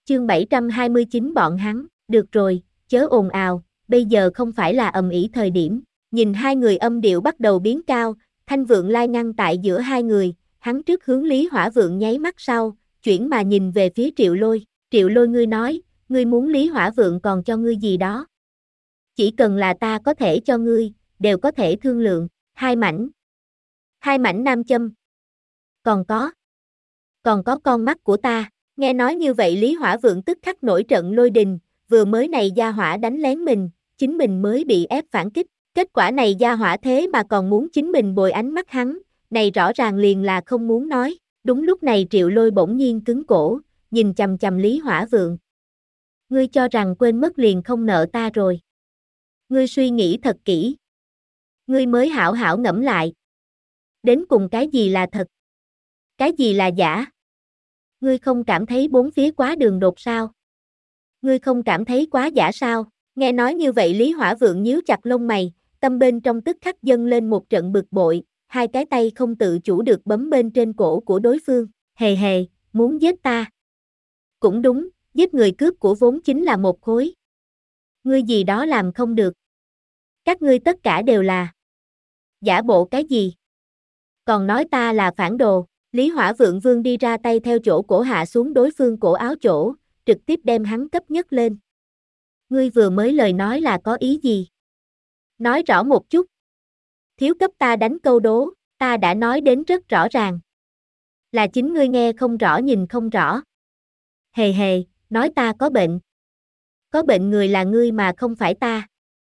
Chương 729 bọn hắn, được rồi, chớ ồn ào, bây giờ không phải là ầm ĩ thời điểm. Nhìn hai người âm điệu bắt đầu biến cao, Thanh Vượng Lai ngăn tại giữa hai người, hắn trước hướng Lý Hỏa Vượng nháy mắt sau, chuyển mà nhìn về phía Triệu Lôi. Triệu Lôi ngươi nói, ngươi muốn Lý Hỏa Vượng còn cho ngươi gì đó. Chỉ cần là ta có thể cho ngươi, đều có thể thương lượng, hai mảnh nam châm. Còn có con mắt của ta. Nghe nói như vậy Lý Hỏa Vượng tức khắc nổi trận lôi đình, vừa mới này gia hỏa đánh lén mình, chính mình mới bị ép phản kích, kết quả này gia hỏa thế mà còn muốn chính mình bồi ánh mắt hắn, này rõ ràng liền là không muốn nói. Đúng lúc này Triệu Lôi bỗng nhiên cứng cổ, nhìn chằm chằm Lý Hỏa Vượng. Ngươi cho rằng quên mất liền không nợ ta rồi. Ngươi suy nghĩ thật kỹ. Ngươi mới hảo hảo ngẫm lại. Đến cùng cái gì là thật? Cái gì là giả? Ngươi không cảm thấy bốn phía quá đường đột sao? Ngươi không cảm thấy quá giả sao? Nghe nói như vậy Lý Hỏa Vượng nhíu chặt lông mày, tâm bên trong tức khắc dâng lên một trận bực bội, hai cái tay không tự chủ được bấm bên trên cổ của đối phương. Hề hề, muốn giết ta? Cũng đúng, giết người cướp của vốn chính là một khối. Ngươi gì đó làm không được. Các ngươi tất cả đều là giả bộ cái gì? Còn nói ta là phản đồ. Lý Hỏa Vượng vươn đi ra tay theo chỗ cổ hạ xuống đối phương cổ áo chỗ, trực tiếp đem hắn cấp nhất lên. Ngươi vừa mới lời nói là có ý gì? Nói rõ một chút. Thiếu cấp ta đánh câu đố, ta đã nói đến rất rõ ràng. Là chính ngươi nghe không rõ nhìn không rõ. Hề hề, nói ta có bệnh. Có bệnh người là ngươi mà không phải ta.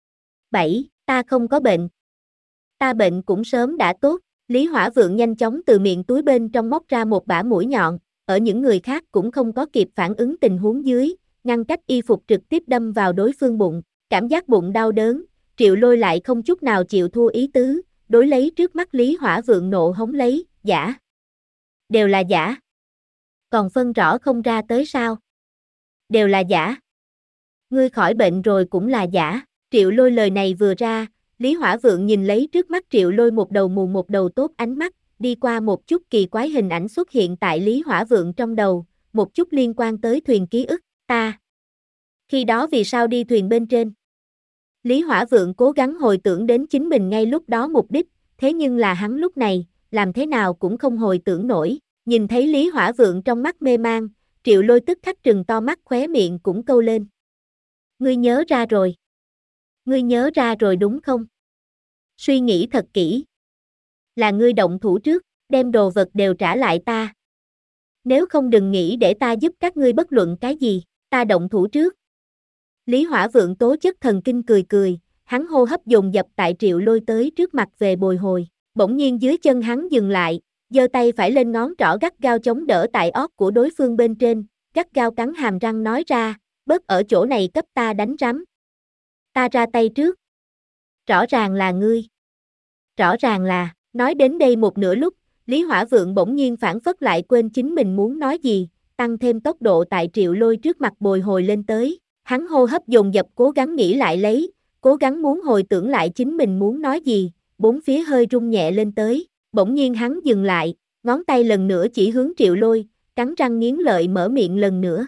7. Ta không có bệnh. Ta bệnh cũng sớm đã tốt. Lý Hỏa Vượng nhanh chóng từ miệng túi bên trong móc ra một bả mũi nhọn, ở những người khác cũng không có kịp phản ứng tình huống dưới, ngăn cách y phục trực tiếp đâm vào đối phương bụng, cảm giác bụng đau đớn, Triệu Lôi lại không chút nào chịu thua ý tứ, đối lấy trước mắt Lý Hỏa Vượng nộ hống lấy, giả. Đều là giả. Còn phân rõ không ra tới sao? Đều là giả. Ngươi khỏi bệnh rồi cũng là giả. Triệu Lôi lời này vừa ra, Lý Hỏa Vượng nhìn lấy trước mắt Triệu Lôi một đầu mù một đầu tốt ánh mắt, đi qua một chút kỳ quái hình ảnh xuất hiện tại Lý Hỏa Vượng trong đầu, một chút liên quan tới thuyền ký ức, ta. Khi đó vì sao đi thuyền bên trên? Lý Hỏa Vượng cố gắng hồi tưởng đến chính mình ngay lúc đó mục đích, thế nhưng là hắn lúc này, làm thế nào cũng không hồi tưởng nổi, nhìn thấy Lý Hỏa Vượng trong mắt mê mang, Triệu Lôi tức khắc trừng to mắt khóe miệng cũng câu lên. Ngươi nhớ ra rồi. Ngươi nhớ ra rồi đúng không? Suy nghĩ thật kỹ. Là ngươi động thủ trước, đem đồ vật đều trả lại ta. Nếu không đừng nghĩ để ta giúp các ngươi bất luận cái gì, ta động thủ trước. Lý Hỏa Vượng tố chất thần kinh cười cười, hắn hô hấp dồn dập tại Triệu Lôi tới trước mặt về bồi hồi, bỗng nhiên dưới chân hắn dừng lại, giơ tay phải lên ngón trỏ gắt gao chống đỡ tại ót của đối phương bên trên, gắt gao cắn hàm răng nói ra, bớt ở chỗ này cấp ta đánh rắm. Ta ra tay trước. Rõ ràng là ngươi. Rõ ràng là, nói đến đây một nửa lúc, Lý Hỏa Vượng bỗng nhiên phản phất lại quên chính mình muốn nói gì, tăng thêm tốc độ tại Triệu Lôi trước mặt bồi hồi lên tới, hắn hô hấp dồn dập cố gắng nghĩ lại lấy, cố gắng muốn hồi tưởng lại chính mình muốn nói gì, bốn phía hơi rung nhẹ lên tới, bỗng nhiên hắn dừng lại, ngón tay lần nữa chỉ hướng Triệu Lôi, cắn răng nghiến lợi mở miệng lần nữa.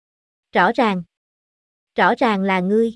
Rõ ràng là ngươi.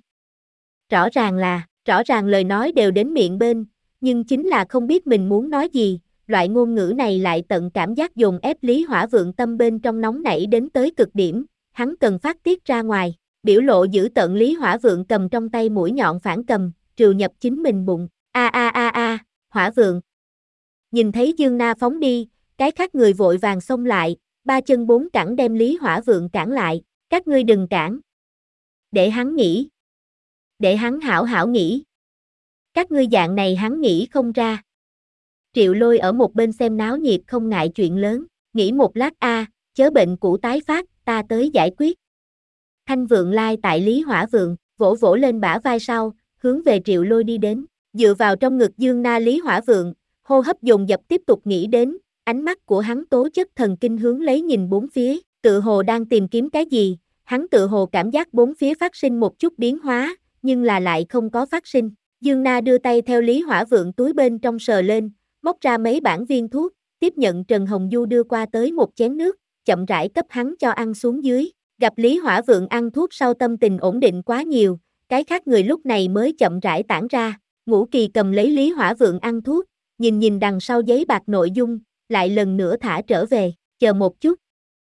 Rõ ràng lời nói đều đến miệng bên, nhưng chính là không biết mình muốn nói gì, loại ngôn ngữ này lại tận cảm giác dồn ép Lý Hỏa Vượng tâm bên trong nóng nảy đến tới cực điểm, hắn cần phát tiết ra ngoài, biểu lộ dữ tợn Lý Hỏa Vượng cầm trong tay mũi nhọn phản cầm, trừ nhập chính mình bụng, Hỏa Vượng. Nhìn thấy Dương Na phóng đi, cái khác người vội vàng xông lại, ba chân bốn cẳng đem Lý Hỏa Vượng cản lại, các ngươi đừng cản. Để hắn nghĩ. Để hắn hảo hảo nghĩ. Các ngươi dạng này hắn nghĩ không ra. Triệu Lôi ở một bên xem náo nhiệt không ngại chuyện lớn, nghĩ một lát chớ bệnh cũ tái phát, ta tới giải quyết. Thanh Vượng Lai tại Lý Hỏa Vượng, vỗ vỗ lên bả vai sau, hướng về Triệu Lôi đi đến, dựa vào trong ngực Dương Na Lý Hỏa Vượng, hô hấp dồn dập tiếp tục nghĩ đến, ánh mắt của hắn tố chất thần kinh hướng lấy nhìn bốn phía, tự hồ đang tìm kiếm cái gì, hắn tự hồ cảm giác bốn phía phát sinh một chút biến hóa, nhưng là lại không có phát sinh. Dương Na đưa tay theo Lý Hỏa Vượng túi bên trong sờ lên, móc ra mấy bản viên thuốc, tiếp nhận Trần Hồng Du đưa qua tới một chén nước, chậm rãi cấp hắn cho ăn xuống dưới. Gặp Lý Hỏa Vượng ăn thuốc sau tâm tình ổn định quá nhiều, cái khác người lúc này mới chậm rãi tản ra. Ngũ Kỳ cầm lấy Lý Hỏa Vượng ăn thuốc, nhìn nhìn đằng sau giấy bạc nội dung, lại lần nữa thả trở về, chờ một chút.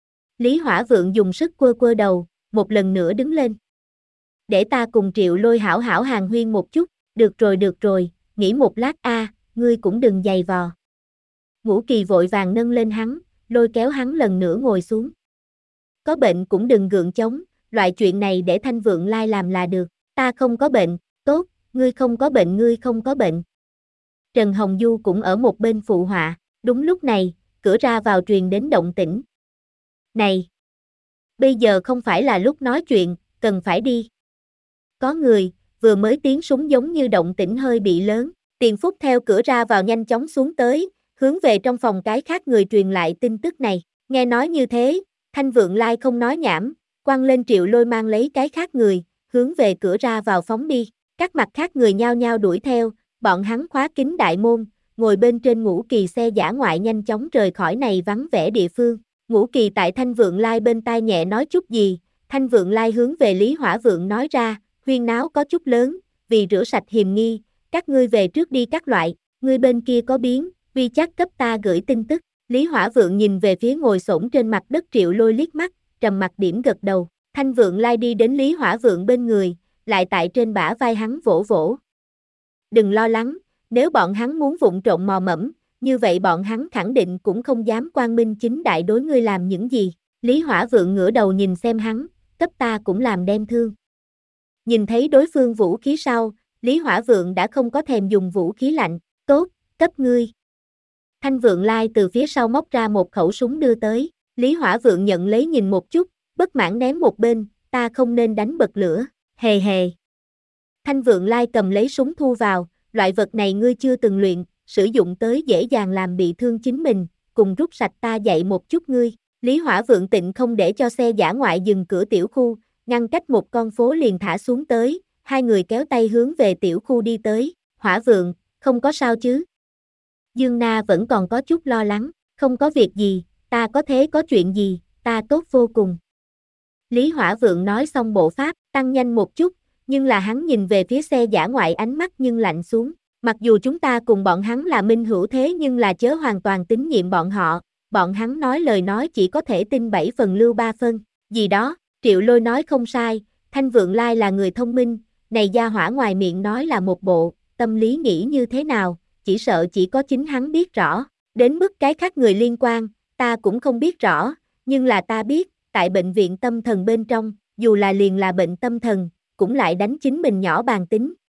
Lý Hỏa Vượng dùng sức quơ quơ đầu, một lần nữa đứng lên. Để ta cùng Triệu Lôi hảo hảo hàng huyên một chút, được rồi, nghỉ một lát ngươi cũng đừng giày vò. Ngũ Kỳ vội vàng nâng lên hắn, lôi kéo hắn lần nữa ngồi xuống. Có bệnh cũng đừng gượng chống, loại chuyện này để Thanh Vượng Lai làm là được, ta không có bệnh, tốt, ngươi không có bệnh. Trần Hồng Du cũng ở một bên phụ họa, đúng lúc này, cửa ra vào truyền đến động tĩnh. Này! Bây giờ không phải là lúc nói chuyện, cần phải đi. Có người, vừa mới tiếng súng giống như động tĩnh hơi bị lớn, Tiền Phúc theo cửa ra vào nhanh chóng xuống tới, hướng về trong phòng cái khác người truyền lại tin tức này. Nghe nói như thế, Thanh Vượng Lai không nói nhảm, quăng lên Triệu Lôi mang lấy cái khác người, hướng về cửa ra vào phóng đi. Các mặt khác người nhao nhao đuổi theo, bọn hắn khóa kín đại môn, ngồi bên trên Ngũ Kỳ xe dã ngoại nhanh chóng rời khỏi này vắng vẻ địa phương. Ngũ Kỳ tại Thanh Vượng Lai bên tai nhẹ nói chút gì, Thanh Vượng Lai hướng về Lý Hỏa Vượng nói ra, huyên náo có chút lớn, vì rửa sạch hiềm nghi, các ngươi về trước đi các loại, ngươi bên kia có biến, vi chắc cấp ta gửi tin tức. Lý Hỏa Vượng nhìn về phía ngồi xổm trên mặt đất Triệu Lôi liếc mắt, trầm mặc điểm gật đầu. Thanh Vượng Lai đi đến Lý Hỏa Vượng bên người, lại tại trên bả vai hắn vỗ vỗ. Đừng lo lắng, nếu bọn hắn muốn vụng trộn mò mẫm, như vậy bọn hắn khẳng định cũng không dám quang minh chính đại đối ngươi làm những gì. Lý Hỏa Vượng ngửa đầu nhìn xem hắn, cấp ta cũng làm đem thương. Nhìn thấy đối phương vũ khí sau, Lý Hỏa Vượng đã không có thèm dùng vũ khí lạnh, tốt, cấp ngươi. Thanh Vượng Lai từ phía sau móc ra một khẩu súng đưa tới, Lý Hỏa Vượng nhận lấy nhìn một chút, bất mãn ném một bên, ta không nên đánh bật lửa, hề hề. Thanh Vượng Lai cầm lấy súng thu vào, loại vật này ngươi chưa từng luyện, sử dụng tới dễ dàng làm bị thương chính mình, cùng rút sạch ta dạy một chút ngươi. Lý Hỏa Vượng tịnh không để cho xe dã ngoại dừng cửa tiểu khu, ngăn cách một con phố liền thả xuống tới, hai người kéo tay hướng về tiểu khu đi tới. Hỏa Vượng, không có sao chứ? Dương Na vẫn còn có chút lo lắng, không có việc gì, ta có thế có chuyện gì, ta tốt vô cùng. Lý Hỏa Vượng nói xong bộ pháp, tăng nhanh một chút, nhưng là hắn nhìn về phía xe dã ngoại ánh mắt nhưng lạnh xuống. Mặc dù chúng ta cùng bọn hắn là minh hữu thế nhưng là chớ hoàn toàn tín nhiệm bọn hắn nói lời nói chỉ có thể tin 7 phần lưu 3 phân, gì đó, Triệu Lôi nói không sai, Thanh Vượng Lai là người thông minh, này gia hỏa ngoài miệng nói là một bộ, tâm lý nghĩ như thế nào, chỉ sợ chỉ có chính hắn biết rõ, đến mức cái khác người liên quan, ta cũng không biết rõ, nhưng là ta biết, tại bệnh viện tâm thần bên trong, dù là liền là bệnh tâm thần, cũng lại đánh chính mình nhỏ bàn tính,